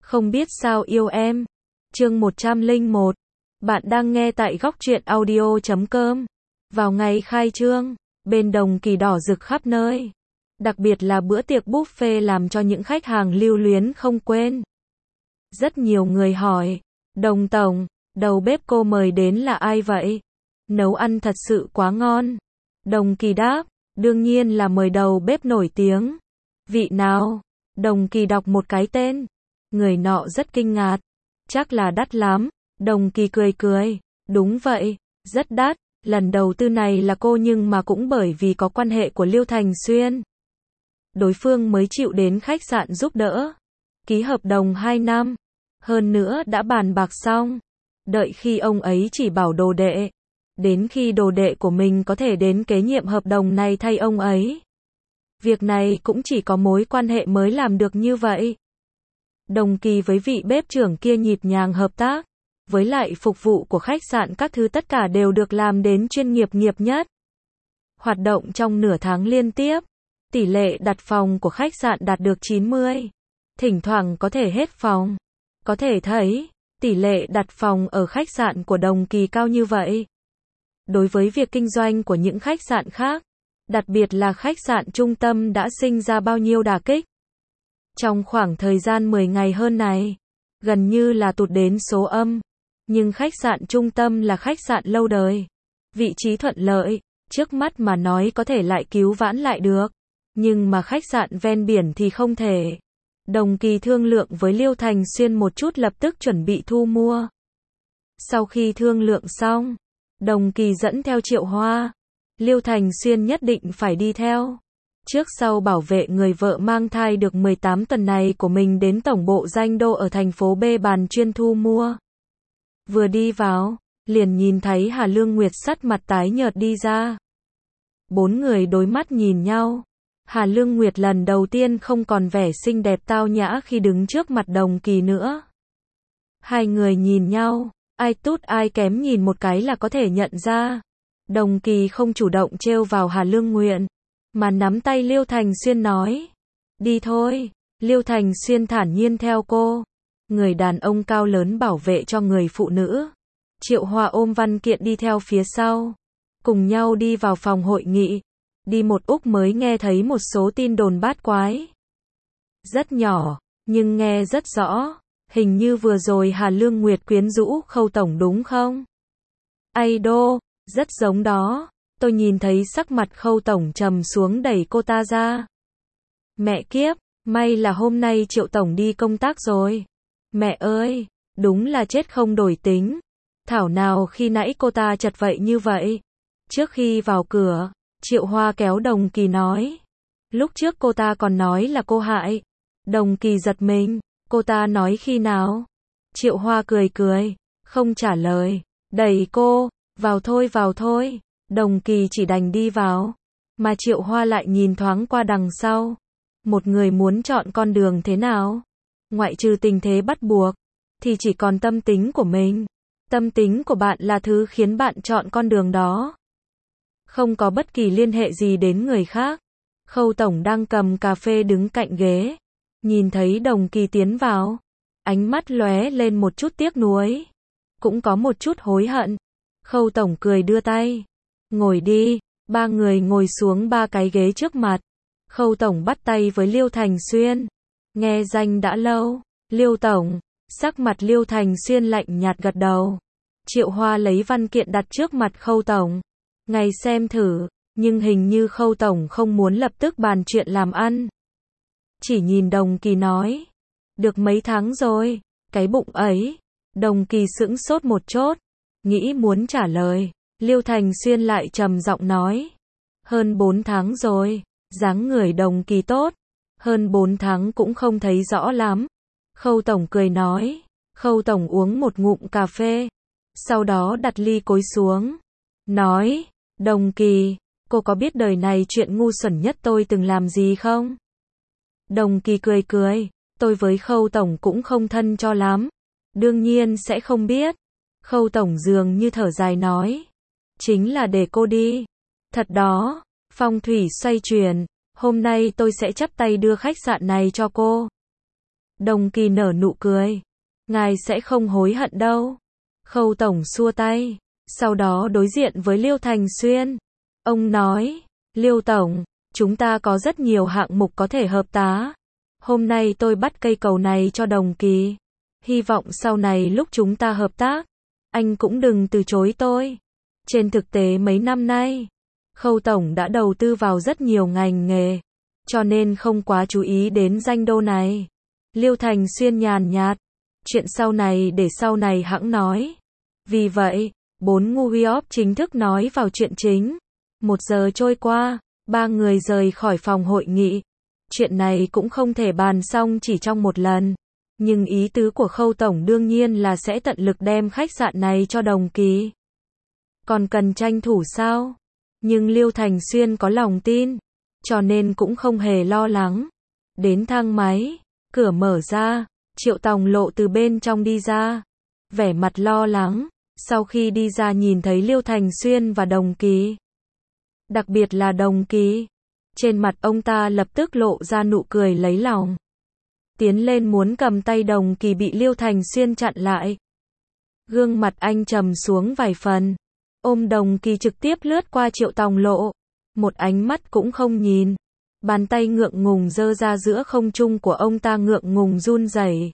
Không biết sao yêu em. Chương 101. Bạn đang nghe tại góc truyện audio.com. Vào ngày khai trương, bên Đồng Kỳ đỏ rực khắp nơi. Đặc biệt là bữa tiệc buffet làm cho những khách hàng lưu luyến không quên. Rất nhiều người hỏi, Đồng Tổng, đầu bếp cô mời đến là ai vậy? Nấu ăn thật sự quá ngon. Đồng Kỳ đáp, đương nhiên là mời đầu bếp nổi tiếng. Vị nào? Đồng Kỳ đọc một cái tên. Người nọ rất kinh ngạc. Chắc là đắt lắm. Đồng Kỳ cười cười. Đúng vậy, rất đắt. Lần đầu tư này là cô nhưng mà cũng bởi vì có quan hệ của Liêu Thành Xuyên. Đối phương mới chịu đến khách sạn giúp đỡ. Ký hợp đồng 2 năm. Hơn nữa đã bàn bạc xong. Đợi khi ông ấy chỉ bảo đồ đệ. Đến khi đồ đệ của mình có thể đến kế nhiệm hợp đồng này thay ông ấy. Việc này cũng chỉ có mối quan hệ mới làm được như vậy. Đồng Kỳ với vị bếp trưởng kia nhịp nhàng hợp tác. Với lại phục vụ của khách sạn các thứ tất cả đều được làm đến chuyên nghiệp nhất. Hoạt động trong nửa tháng liên tiếp. Tỷ lệ đặt phòng của khách sạn đạt được 90. Thỉnh thoảng có thể hết phòng. Có thể thấy, tỷ lệ đặt phòng ở khách sạn của Đồng Kỳ cao như vậy. Đối với việc kinh doanh của những khách sạn khác, đặc biệt là khách sạn trung tâm đã sinh ra bao nhiêu đả kích. Trong khoảng thời gian 10 ngày hơn này, gần như là tụt đến số âm. Nhưng khách sạn trung tâm là khách sạn lâu đời. Vị trí thuận lợi, trước mắt mà nói có thể lại cứu vãn lại được. Nhưng mà khách sạn ven biển thì không thể. Đồng Kỳ thương lượng với Liêu Thành Xuyên một chút lập tức chuẩn bị thu mua. Sau khi thương lượng xong, Đồng Kỳ dẫn theo Triệu Hoa. Liêu Thành Xuyên nhất định phải đi theo. Trước sau bảo vệ người vợ mang thai được 18 tuần này của mình đến tổng bộ Danh Đô ở thành phố B bàn chuyên thu mua. Vừa đi vào, liền nhìn thấy Hà Lương Nguyệt sắc mặt tái nhợt đi ra. 4 người đối mắt nhìn nhau. Hà Lương Nguyệt lần đầu tiên không còn vẻ xinh đẹp tao nhã khi đứng trước mặt Đồng Kỳ nữa. Hai người nhìn nhau, ai tốt ai kém nhìn một cái là có thể nhận ra. Đồng Kỳ không chủ động trêu vào Hà Lương Nguyệt, mà nắm tay Liêu Thành Xuyên nói. Đi thôi. Liêu Thành Xuyên thản nhiên theo cô. Người đàn ông cao lớn bảo vệ cho người phụ nữ. Triệu Hoa ôm văn kiện đi theo phía sau. Cùng nhau đi vào phòng hội nghị. Đi một úc mới nghe thấy một số tin đồn bát quái. Rất nhỏ, nhưng nghe rất rõ. Hình như vừa rồi Hà Lương Nguyệt quyến rũ Khâu Tổng đúng không? Idol, rất giống đó. Tôi nhìn thấy sắc mặt Khâu Tổng trầm xuống đẩy cô ta ra. Mẹ kiếp, may là hôm nay Triệu Tổng đi công tác rồi. Mẹ ơi, đúng là chết không đổi tính. Thảo nào khi nãy cô ta chật vậy như vậy. Trước khi vào cửa, Triệu Hoa kéo Đồng Kỳ nói. Lúc trước cô ta còn nói là cô hại. Đồng Kỳ giật mình, cô ta nói khi nào? Triệu Hoa cười cười, không trả lời, đẩy cô, vào thôi. Đồng Kỳ chỉ đành đi vào, mà Triệu Hoa lại nhìn thoáng qua đằng sau. Một người muốn chọn con đường thế nào? Ngoại trừ tình thế bắt buộc, thì chỉ còn tâm tính của mình. Tâm tính của bạn là thứ khiến bạn chọn con đường đó. Không có bất kỳ liên hệ gì đến người khác. Khâu Tổng đang cầm cà phê đứng cạnh ghế. Nhìn thấy Đồng Kỳ tiến vào. Ánh mắt lóe lên một chút tiếc nuối. Cũng có một chút hối hận. Khâu Tổng cười đưa tay. Ngồi đi. Ba người ngồi xuống ba cái ghế trước mặt. Khâu Tổng bắt tay với Liêu Thành Xuyên. Nghe danh đã lâu. Liêu Tổng. Sắc mặt Liêu Thành Xuyên lạnh nhạt gật đầu. Triệu Hoa lấy văn kiện đặt trước mặt Khâu Tổng. Ngày xem thử, nhưng hình như Khâu Tổng không muốn lập tức bàn chuyện làm ăn. Chỉ nhìn Đồng Kỳ nói. Được mấy tháng rồi, cái bụng ấy. Đồng Kỳ sững sốt một chút, nghĩ muốn trả lời. Liêu Thành Xuyên lại trầm giọng nói. Hơn 4 tháng rồi, dáng người Đồng Kỳ tốt. Hơn 4 tháng cũng không thấy rõ lắm. Khâu Tổng cười nói. Khâu Tổng uống một ngụm cà phê. Sau đó đặt ly cối xuống. Nói. Đồng Kỳ, cô có biết đời này chuyện ngu xuẩn nhất tôi từng làm gì không? Đồng Kỳ cười cười, tôi với Khâu Tổng cũng không thân cho lắm. Đương nhiên sẽ không biết. Khâu Tổng dường như thở dài nói. Chính là để cô đi. Thật đó, phong thủy xoay chuyển, hôm nay tôi sẽ chắp tay đưa khách sạn này cho cô. Đồng Kỳ nở nụ cười. Ngài sẽ không hối hận đâu. Khâu tổng xua tay. Sau đó đối diện với Liêu Thành Xuyên. Ông nói, Liêu tổng, chúng ta có rất nhiều hạng mục có thể hợp tác. Hôm nay tôi bắt cây cầu này cho Đồng Kỳ. Hy vọng sau này lúc chúng ta hợp tác, anh cũng đừng từ chối tôi. Trên thực tế mấy năm nay, Khâu tổng đã đầu tư vào rất nhiều ngành nghề, cho nên không quá chú ý đến danh đô này. Liêu Thành Xuyên nhàn nhạt, chuyện sau này để sau này hẵng nói. Vì vậy, 4 ngu Hiop chính thức nói vào chuyện chính. 1 giờ trôi qua, 3 người rời khỏi phòng hội nghị. Chuyện này cũng không thể bàn xong chỉ trong một lần. Nhưng ý tứ của Khâu tổng đương nhiên là sẽ tận lực đem khách sạn này cho Đồng Kỳ. Còn cần tranh thủ sao? Nhưng Liêu Thành Xuyên có lòng tin, cho nên cũng không hề lo lắng. Đến thang máy, cửa mở ra, Triệu Tòng Lộ từ bên trong đi ra, vẻ mặt lo lắng. Sau khi đi ra nhìn thấy Liêu Thành Xuyên và Đồng Kỳ, đặc biệt là Đồng Kỳ, trên mặt ông ta lập tức lộ ra nụ cười lấy lòng. Tiến lên muốn cầm tay Đồng Kỳ bị Liêu Thành Xuyên chặn lại. Gương mặt anh trầm xuống vài phần, ôm Đồng Kỳ trực tiếp lướt qua Triệu Tòng Lộ, một ánh mắt cũng không nhìn. Bàn tay ngượng ngùng giơ ra giữa không trung của ông ta ngượng ngùng run rẩy.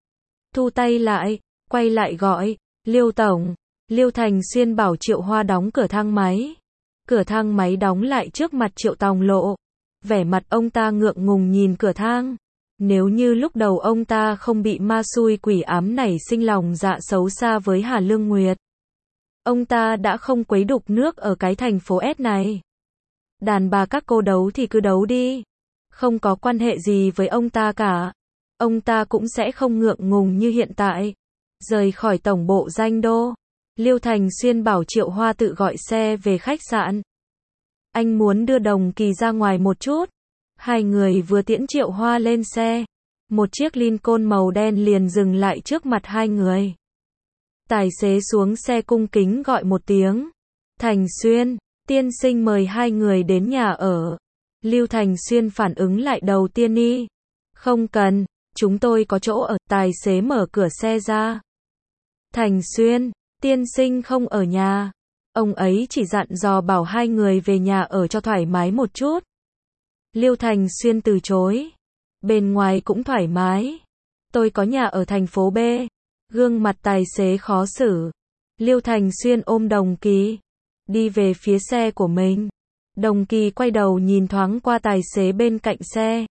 Thu tay lại, quay lại gọi, Liêu tổng. Liêu Thành Xuyên bảo Triệu Hoa đóng cửa thang máy. Cửa thang máy đóng lại trước mặt Triệu Tòng Lộ. Vẻ mặt ông ta ngượng ngùng nhìn cửa thang. Nếu như lúc đầu ông ta không bị ma xui quỷ ám nảy sinh lòng dạ xấu xa với Hà Lương Nguyệt, ông ta đã không quấy đục nước ở cái thành phố S này. Đàn bà các cô đấu thì cứ đấu đi, không có quan hệ gì với ông ta cả. Ông ta cũng sẽ không ngượng ngùng như hiện tại. Rời khỏi tổng bộ Danh Đô, Liêu Thành Xuyên bảo Triệu Hoa tự gọi xe về khách sạn. Anh muốn đưa Đồng Kỳ ra ngoài một chút. Hai người vừa tiễn Triệu Hoa lên xe, một chiếc Lincoln màu đen liền dừng lại trước mặt hai người. Tài xế xuống xe cung kính gọi một tiếng. Thành Xuyên, tiên sinh mời hai người đến nhà ở. Liêu Thành Xuyên phản ứng lại đầu tiên y. Không cần, chúng tôi có chỗ ở. Tài xế mở cửa xe ra. Thành Xuyên, tiên sinh không ở nhà. Ông ấy chỉ dặn dò bảo hai người về nhà ở cho thoải mái một chút. Liêu Thành Xuyên từ chối. Bên ngoài cũng thoải mái. Tôi có nhà ở thành phố B. Gương mặt tài xế khó xử. Liêu Thành Xuyên ôm Đồng Kỳ, đi về phía xe của mình. Đồng Kỳ quay đầu nhìn thoáng qua tài xế bên cạnh xe.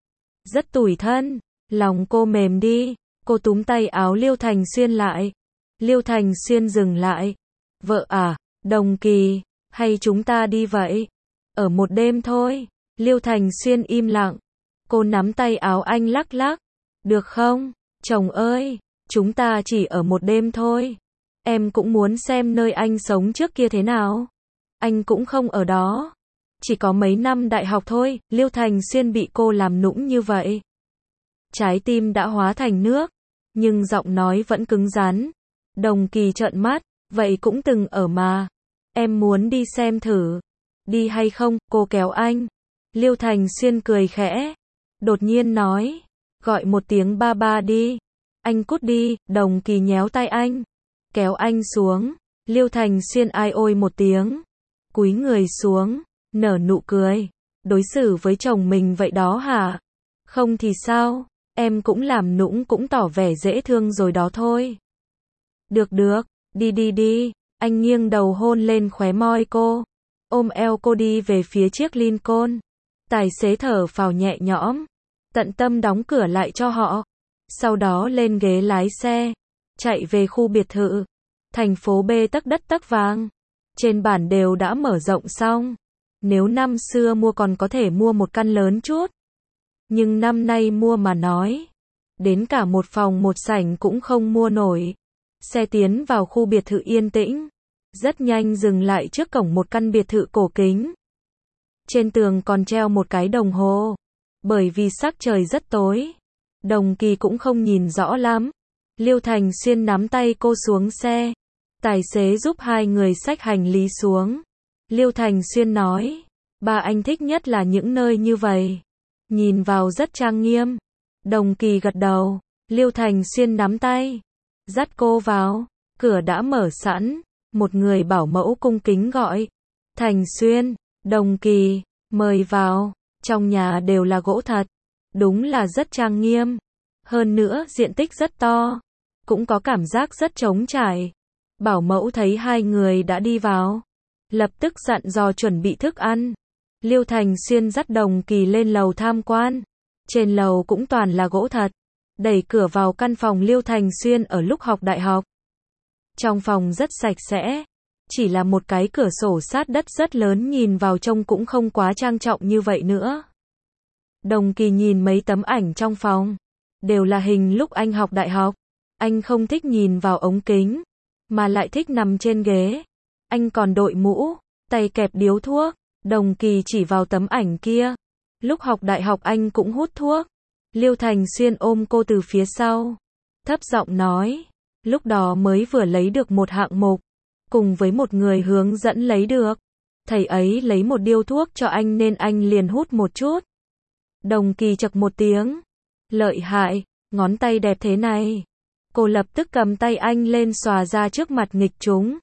Rất tủi thân. Lòng cô mềm đi. Cô túm tay áo Liêu Thành Xuyên lại. Liêu Thành Xuyên dừng lại. Vợ à, Đồng Kỳ, hay chúng ta đi vậy? Ở một đêm thôi. Liêu Thành Xuyên im lặng. Cô nắm tay áo anh lắc lắc. Được không? Chồng ơi, chúng ta chỉ ở một đêm thôi. Em cũng muốn xem nơi anh sống trước kia thế nào. Anh cũng không ở đó. Chỉ có mấy năm đại học thôi. Liêu Thành Xuyên bị cô làm nũng như vậy. Trái tim đã hóa thành nước, nhưng giọng nói vẫn cứng rắn. Đồng Kỳ trợn mắt. Vậy cũng từng ở mà. Em muốn đi xem thử. Đi hay không? Cô kéo anh. Liêu Thành Xuyên cười khẽ. Đột nhiên nói. Gọi một tiếng ba ba đi. Anh cút đi. Đồng Kỳ nhéo tay anh, kéo anh xuống. Liêu Thành Xuyên ai ôi một tiếng, cúi người xuống, nở nụ cười. Đối xử với chồng mình vậy đó hả? Không thì sao? Em cũng làm nũng cũng tỏ vẻ dễ thương rồi đó thôi. Được được, đi đi đi. Anh nghiêng đầu hôn lên khóe môi cô, ôm eo cô đi về phía chiếc Lincoln. Tài xế thở phào nhẹ nhõm, tận tâm đóng cửa lại cho họ. Sau đó lên ghế lái xe, chạy về khu biệt thự. Thành phố B tấc đất tấc vàng. Trên bản đều đã mở rộng xong. Nếu năm xưa mua còn có thể mua một căn lớn chút. Nhưng năm nay mua mà nói, đến cả một phòng một sảnh cũng không mua nổi. Xe tiến vào khu biệt thự yên tĩnh. Rất nhanh dừng lại trước cổng một căn biệt thự cổ kính. Trên tường còn treo một cái đồng hồ. Bởi vì sắc trời rất tối, Đồng Kỳ cũng không nhìn rõ lắm. Liêu Thành Xuyên nắm tay cô xuống xe. Tài xế giúp hai người xách hành lý xuống. Liêu Thành Xuyên nói, ba anh thích nhất là những nơi như vậy. Nhìn vào rất trang nghiêm. Đồng Kỳ gật đầu. Liêu Thành Xuyên nắm tay, dắt cô vào. Cửa đã mở sẵn. Một người bảo mẫu cung kính gọi. Thành Xuyên, Đồng Kỳ, mời vào. Trong nhà đều là gỗ thật. Đúng là rất trang nghiêm. Hơn nữa diện tích rất to. Cũng có cảm giác rất trống trải. Bảo mẫu thấy hai người đã đi vào, lập tức dặn dò chuẩn bị thức ăn. Liêu Thành Xuyên dắt Đồng Kỳ lên lầu tham quan. Trên lầu cũng toàn là gỗ thật. Đẩy cửa vào căn phòng Liêu Thành Xuyên ở lúc học đại học. Trong phòng rất sạch sẽ. Chỉ là một cái cửa sổ sát đất rất lớn, nhìn vào trông cũng không quá trang trọng như vậy nữa. Đồng Kỳ nhìn mấy tấm ảnh trong phòng. Đều là hình lúc anh học đại học. Anh không thích nhìn vào ống kính, mà lại thích nằm trên ghế. Anh còn đội mũ, tay kẹp điếu thuốc. Đồng Kỳ chỉ vào tấm ảnh kia. Lúc học đại học anh cũng hút thuốc. Liêu Thành Xuyên ôm cô từ phía sau, thấp giọng nói. Lúc đó mới vừa lấy được một hạng mục, cùng với một người hướng dẫn lấy được. Thầy ấy lấy một điếu thuốc cho anh nên anh liền hút một chút. Đồng Kỳ chậc một tiếng. Lợi hại, ngón tay đẹp thế này. Cô lập tức cầm tay anh lên xòa ra trước mặt nghịch chúng.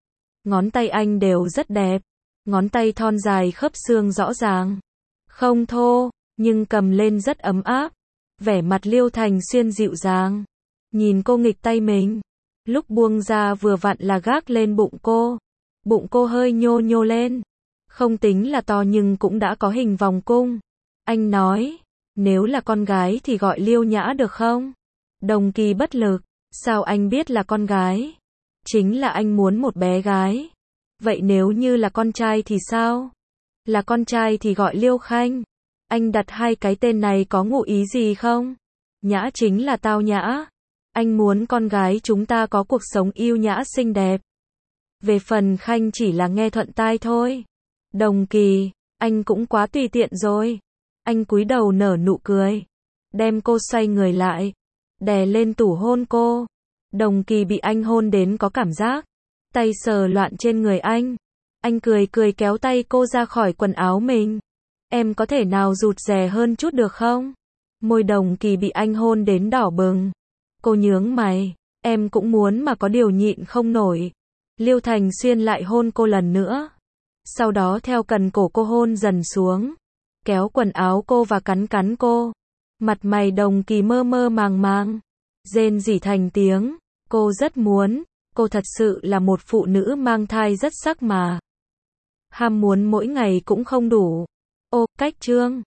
Ngón tay anh đều rất đẹp. Ngón tay thon dài khớp xương rõ ràng. Không thô, nhưng cầm lên rất ấm áp. Vẻ mặt Liêu Thành Xuyên dịu dàng. Nhìn cô nghịch tay mình. Lúc buông ra vừa vặn là gác lên bụng cô. Bụng cô hơi nhô nhô lên. Không tính là to nhưng cũng đã có hình vòng cung. Anh nói, nếu là con gái thì gọi Liêu Nhã được không? Đồng Kỳ bất lực. Sao anh biết là con gái? Chính là anh muốn một bé gái. Vậy nếu như là con trai thì sao? Là con trai thì gọi Liêu Khanh. Anh đặt hai cái tên này có ngụ ý gì không? Nhã chính là tao nhã. Anh muốn con gái chúng ta có cuộc sống yêu nhã xinh đẹp. Về phần Khanh chỉ là nghe thuận tai thôi. Đồng Kỳ, anh cũng quá tùy tiện rồi. Anh cúi đầu nở nụ cười. Đem cô xoay người lại. Đè lên tủ hôn cô. Đồng Kỳ bị anh hôn đến có cảm giác. Tay sờ loạn trên người anh. Anh cười cười kéo tay cô ra khỏi quần áo mình. Em có thể nào rụt rè hơn chút được không? Môi Đồng Kỳ bị anh hôn đến đỏ bừng. Cô nhướng mày. Em cũng muốn mà có điều nhịn không nổi. Liêu Thành Xuyên lại hôn cô lần nữa. Sau đó theo cần cổ cô hôn dần xuống. Kéo quần áo cô và cắn cắn cô. Mặt mày Đồng Kỳ mơ mơ màng màng. Rên rỉ thành tiếng. Cô rất muốn. Cô thật sự là một phụ nữ mang thai rất sắc mà. Ham muốn mỗi ngày cũng không đủ. Ô, cách chương.